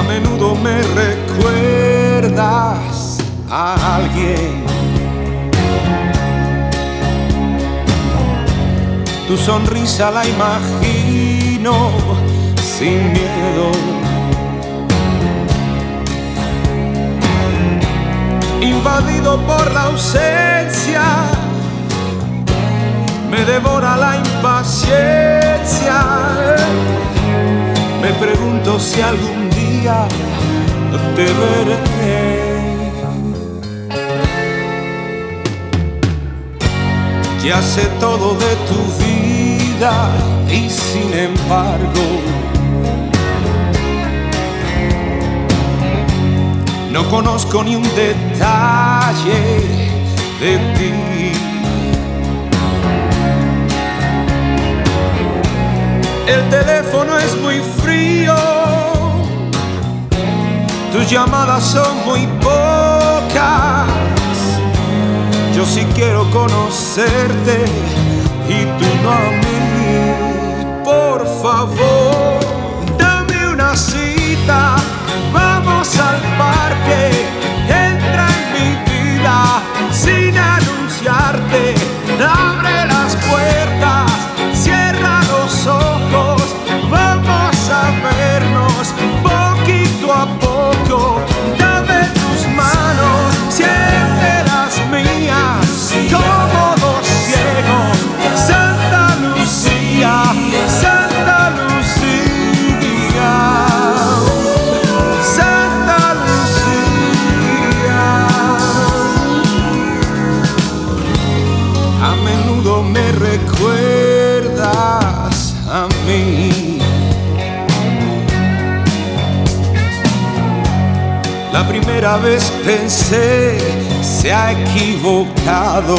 menudo me recuerdas a alguien. Tu sonrisa la imagino sin miedo. Invadido por la ausencia, me devora la impaciencia. Me pregunto si algún día te veré. Ya sé todo de tu vida y sin embargo no conozco ni un detalle de ti. El teléfono es muy frío, tus llamadas son muy pocas. Yo sí quiero conocerte y tú no a mí. Por favor, dame una cita, vamos al parque. Entra en mi vida sin anunciarte. Abre las puertas, cierra los ojos. Vamos a vernos poquito a poco. Dame tus manos, siente las mías como dos ciegos. Santa Lucía, Santa Lucía, Santa Lucía. A menudo me recuerdas a mí. La primera vez pensé, se ha equivocado.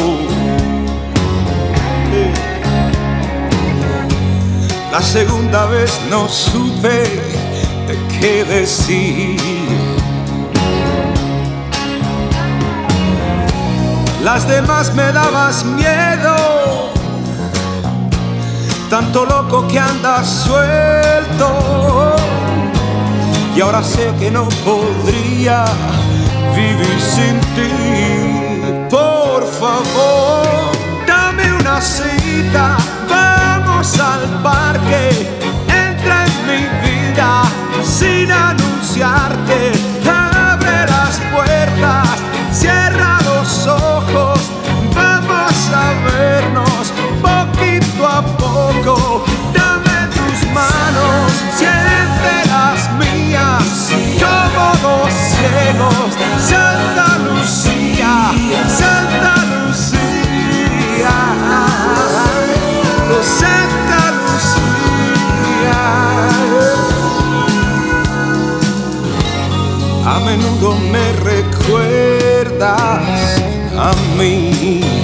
La segunda vez no supe de qué decir. Las demás me dabas miedo, tanto loco que andas suelto. Y ahora sé que no podría vivir sin ti. Por favor, dame una cita, vamos al parque. Entra en mi vida sin anunciarte. Abre las puertas, cierra los ojos. Vamos a vernos poquito a poco. Dame tus manos, siente las mías como dos ciegos. Santa Lucía, Santa Lucía, oh Santa Lucía. A menudo me recuerdas a mí.